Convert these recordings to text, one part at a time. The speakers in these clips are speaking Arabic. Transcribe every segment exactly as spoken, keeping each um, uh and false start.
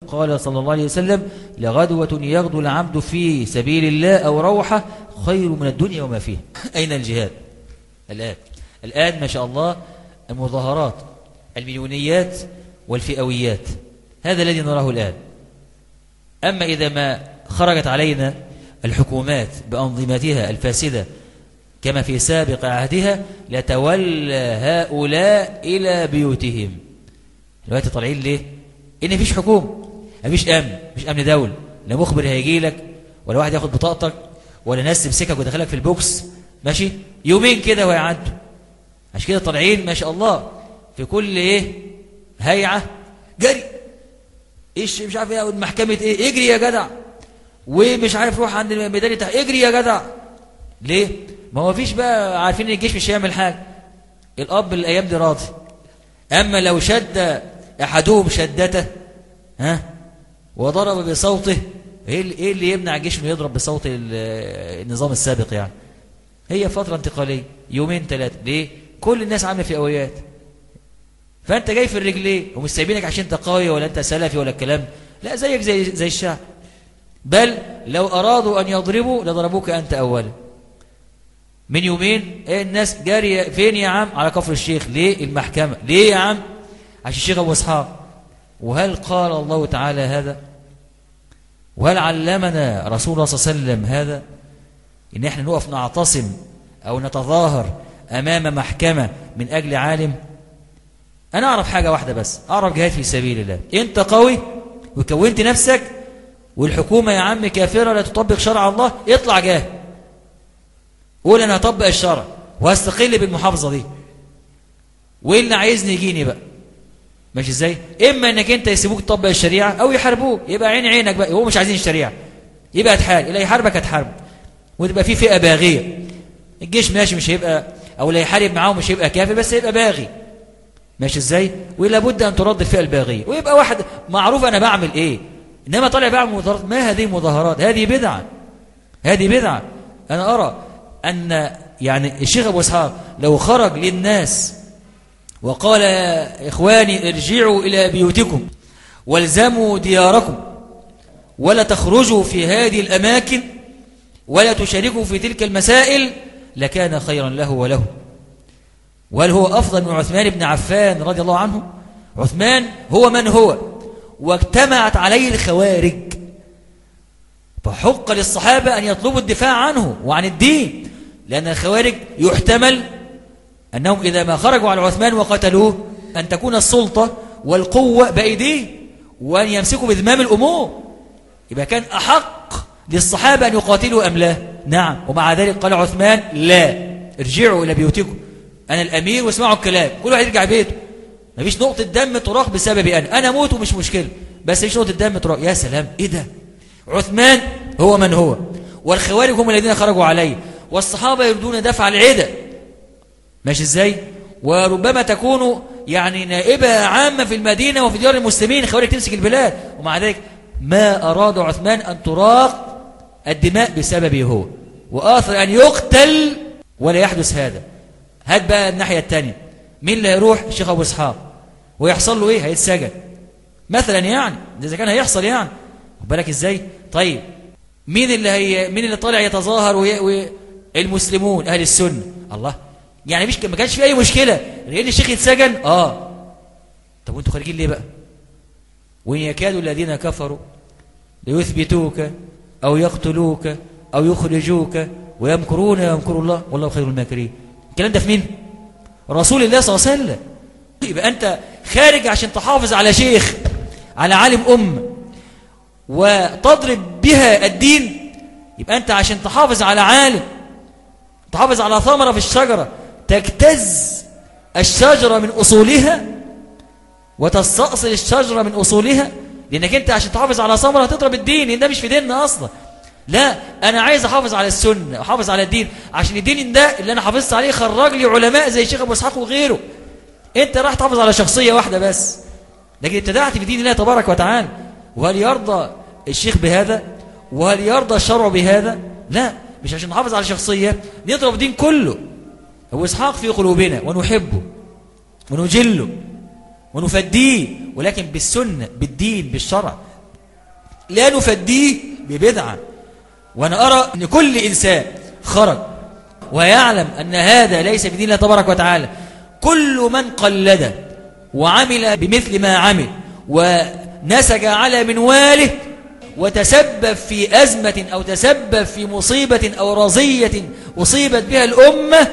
قال صلى الله عليه وسلم لغدوة يغدو العبد في سبيل الله أو روحة خير من الدنيا وما فيها. أين الجهاد الآن؟ الآن ما شاء الله المظاهرات المليونيات والفئويات، هذا الذي نراه الآن. أما إذا ما خرجت علينا الحكومات بأنظمتها الفاسدة كما في سابق عهدها لتولى هؤلاء إلى بيوتهم. دلوقتي طالعين ليه؟ إن مفيش حكومة، مفيش أمن، مفيش أمن دولة، لا مخبر هيجي لك ولا واحد ياخد بطاقتك ولا ناس تمسكك ودخلك في البوكس ماشي يومين كده ويعدوا. عشان كده طالعين ما شاء الله في كل إيه هيعة جري، إيش مش عارف إيه محكمة إيه اجري يا جدع، ومش عارف روح عند الميدان تحت اجري يا جدع. ليه؟ ما هو فيش بقى، عارفين ان الجيش مش هيعمل حاجه. الاب الايام دي راضي، اما لو شد احدهم شدته ها وضرب بصوته، ايه اللي يمنع الجيش انه يضرب بصوت النظام السابق؟ يعني هي فتره انتقاليه يومين ثلاثه. ليه؟ كل الناس عامله فئويات، فانت جاي في الرجلين ومش سايبينك عشان انت قوي ولا انت سلفي ولا الكلام، لا زيك زي زي الشعب. بل لو أرادوا أن يضربوا لضربوك أنت أولا. من يومين ايه الناس جارية فين يا عم؟ على كفر الشيخ. ليه؟ المحكمة. ليه يا عم؟ عشان الشيخ أبو إسحاق. وهل قال الله تعالى هذا؟ وهل علمنا رسول الله صلى الله عليه وسلم هذا؟ إن إحنا نقف نعتصم أو نتظاهر أمام محكمة من أجل عالم؟ أنا أعرف حاجة واحدة بس، أعرف جهاد في سبيل الله. أنت قوي وكونت نفسك والحكومة يا عم كافرة لا تطبق شرع الله، اطلع جاه قول أنا هطبق الشرع وهستقل بالمحافظة دي، واللي عايزني يجيني بقى. ماشي ازاي؟ إما أنك أنت يسيبوك تطبق الشريعة أو يحاربوك، يبقى عين عينك بقى. هو مش عايزين الشريعة يبقى هتحارب، اللي يحاربك هتحارب، وتبقى في فئة باغية. الجيش ماشي مش هيبقى، أو اللي يحارب معاه مش هيبقى كافر بس هيبقى باغي. ماشي ازاي؟ ولا بد أن ترد الفئة الباغية، ويبقى واحد معروف أنا بعمل إيه. إنما طالع بعمل مظاهرات، ما هذه مظاهرات؟ هذه بدعة، هذه بدعة. أنا أرى أن يعني الشيخ أبو إسحاق لو خرج للناس وقال يا إخواني ارجعوا إلى بيوتكم والزموا دياركم ولا تخرجوا في هذه الأماكن ولا تشاركوا في تلك المسائل، لكان خيرا له وله. وهل هو أفضل من عثمان بن عفان رضي الله عنه؟ عثمان هو من هو، واجتمعت عليه الخوارج، فحق للصحابة أن يطلبوا الدفاع عنه وعن الدين، لأن الخوارج يحتمل أنهم إذا ما خرجوا على عثمان وقتلوه أن تكون السلطة والقوة بأيديه وأن يمسكوا بذمام الأمور. يبقى كان أحق للصحابة أن يقاتلوا أم لا؟ نعم. ومع ذلك قال عثمان لا، ارجعوا إلى بيوتكم، أنا الأمير واسمعوا الكلام، كل واحد يرجع بيته، مفيش نقطة دم تراق بسببي أنا، أنا موت ومش مشكلة، بس مفيش نقطة دم تراق. يا سلام، إيه ده؟ عثمان هو من هو، والخوارج هم الذين خرجوا عليه، والصحابة يريدون دفع العدة. ماشي ازاي؟ وربما تكون يعني نائبة عامة في المدينة وفي ديار المسلمين، خوارج تمسك البلاد، ومع ذلك ما أراد عثمان أن تراق الدماء بسببه هو، وآثر أن يقتل ولا يحدث هذا. هات بقى الناحية الثانية، مين اللي هيروح؟ الشيخ أبو إسحاق، ويحصل له إيه؟ هيتسجن مثلا، يعني إذا كان هيحصل يعني، بالك إزاي؟ طيب مين اللي هي مين اللي طالع يتظاهر وي... والمسلمون أهل السنة؟ الله، يعني مش ما كانش في أي مشكلة لأن الشيخ يتسجن. آه طب وانتوا خارجين ليه بقى؟ وإن يكاد الذين كفروا ليثبتوك أو يقتلوك أو يخرجوك ويمكرون ويمكر الله والله خير الماكرين. الكلام ده في مين؟ رسول الله صلى الله عليه وسلم. يبقى أنت خارج عشان تحافظ على شيخ، على عالم أم، وتضرب بها الدين. يبقى أنت عشان تحافظ على عالم، تحافظ على ثمرة في الشجرة، تجتز الشجرة من أصولها وتستأصل الشجرة من أصولها، لأنك أنت عشان تحافظ على ثمرة تضرب الدين، لأن ده مش في ديننا أصلا. لا، أنا عايز أحافظ على السنة وأحافظ على الدين، عشان الدين ده اللي أنا حافظت عليه خرج لي علماء زي الشيخ أبو إسحاق وغيره. أنت راح تحافظ على شخصية واحدة بس، لكن ابتدعت في دين الله تبارك وتعالى. وهل يرضى الشيخ بهذا؟ وهل يرضى الشرع بهذا؟ لا، مش عشان نحافظ على شخصية نضرب الدين كله. أبو إسحاق في قلوبنا ونحبه ونجله ونفديه، ولكن بالسنة، بالدين، بالشرع، لا نفديه ببدعة. وأنا أرى أن كل إنسان خرج ويعلم أن هذا ليس في دين الله تبارك وتعالى، كل من قلد وعمل بمثل ما عمل ونسج على منواله وتسبب في أزمة أو تسبب في مصيبة أو رزية أصيبت بها الأمة،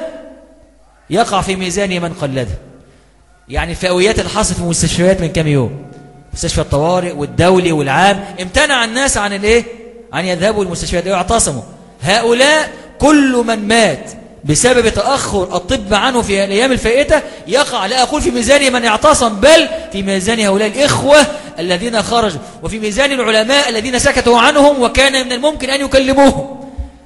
يقع في ميزان من قلده. يعني الفئويات اللي حصلت في المستشفيات من كام يوم، مستشفى الطوارئ والدولي والعام، امتنع الناس عن الايه؟ عن يذهبوا المستشفيات واعتصموا. هؤلاء كل من مات بسبب تأخر الطب عنه في الأيام الفائتة يقع، لا أقول في ميزان من اعتصم، بل في ميزان هؤلاء الإخوة الذين خرجوا، وفي ميزان العلماء الذين سكتوا عنهم وكان من الممكن أن يكلموهم.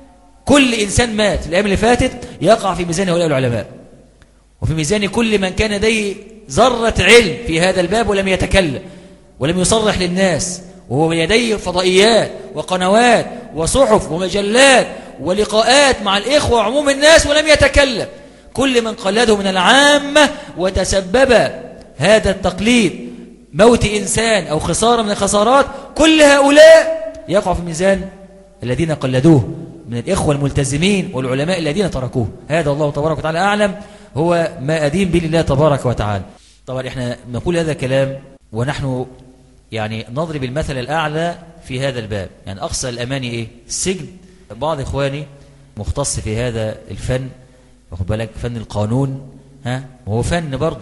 كل إنسان مات الأيام اللي فاتت يقع في ميزان هؤلاء العلماء، وفي ميزان كل من كان لديه ذرة علم في هذا الباب ولم يتكلم ولم يصرح للناس، وهو يديه فضائيات وقنوات وصحف ومجلات ولقاءات مع الإخوة وعموم الناس ولم يتكلم. كل من قلده من العامة وتسبب هذا التقليد موت إنسان أو خسارة من الخسارات، كل هؤلاء يقع في ميزان الذين قلدوه من الإخوة الملتزمين والعلماء الذين تركوه. هذا الله تبارك وتعالى أعلم، هو ما أدين به الله تبارك وتعالى. طبعا إحنا نقول هذا الكلام ونحن يعني نضرب المثل الأعلى في هذا الباب. يعني أقصى الأماني إيه؟ السجن. بعض إخواني مختص في هذا الفن، واخد بالك، فن القانون، ها، وهو فن برضه،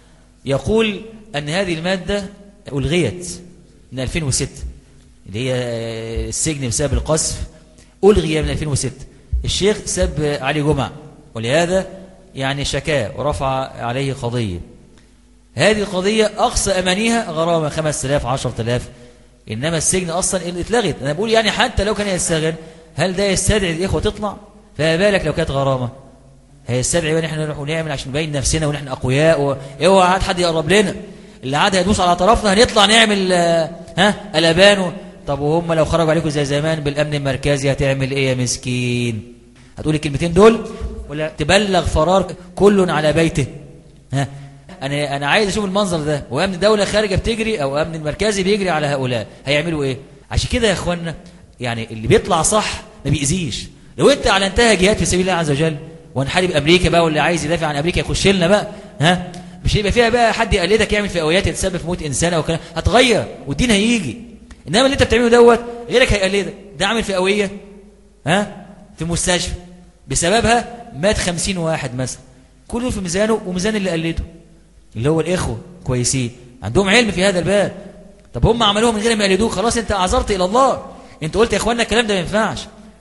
يقول أن هذه المادة ألغيت من ألفين وستة، اللي هي السجن بسبب القذف، ألغي من ألفين وستة. الشيخ سب علي جمعة، ولهذا يعني شكاه ورفع عليه قضية. هذه القضية أقصى أمانيها غرامة خمس آلاف عشرة آلاف، إنما السجن أصلا اللي اتلغت. أنا بقول يعني حتى لو كان يستغل، هل ده يستدعي الإخوة تطلع؟ فما بالك لو كانت غرامة؟ هيستدعي بقى نحن نروح ونعمل عشان نبين نفسنا ونحن أقوياء، اوعى عاد حد يقرب لنا، اللي عاد هيدوس على طرفنا هنطلع نعمل ها قلبان. طب وهم لو خرجوا عليكم زي زمان بالأمن المركزي هتعمل إيه يا مسكين؟ هتقول الكلمتين دول ولا تبلغ فرار كل على بيته؟ ها، أنا أنا عايز أشوف المنظر ده، وأمن الدولة خارجة بتجري أو أمن المركزي بيجري على هؤلاء، هيعملوا إيه؟ عشان كده يا إخوانا، يعني اللي بيطلع صح ما بيأذيش. لو أنت أعلنتها جهاد في سبيل الله عز وجل ونحارب أمريكا بقى، واللي عايز يدافع عن أمريكا يخش لنا بقى، ها، مش هيبقى فيها بقى حد يقلدك يعمل فئويات يتسبب في موت إنسان أو كلام، هتغير والدين هيجي. إنما اللي أنت بتعمله دوت غيرك هيقلدك، ده عامل فئوية ها في مستشفى بسببها مات خمسين واحد مثلا، كله في ميزانه وميزان اللي قلده، اللي هو الإخوة كويسين عندهم علم في هذا الباب. طب هم عملوها من غير ما يقلدوك، خلاص أنت أعذرت إلى الله، أنت قلت يا إخواننا الكلام ده ما ينفعش.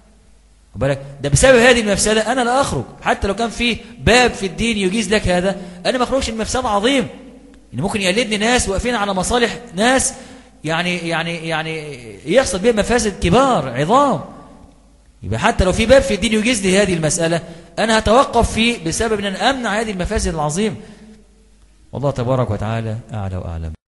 بالك ده بسبب هذه المفسدة أنا لا أخرج، حتى لو كان في باب في الدين يجيز لك هذا، أنا ما أخرجش من مفسدة عظيم إن ممكن يقلدني ناس واقفين على مصالح ناس، يعني يعني يعني يحصل بهم مفاسد كبار عظام. يبقى حتى لو في باب في الدين يجيز لي هذه المسألة، أنا هتوقف فيه بسبب أن أنا أمنع هذه المفاسد العظيم. والله تبارك وتعالى أعلى وأعلم.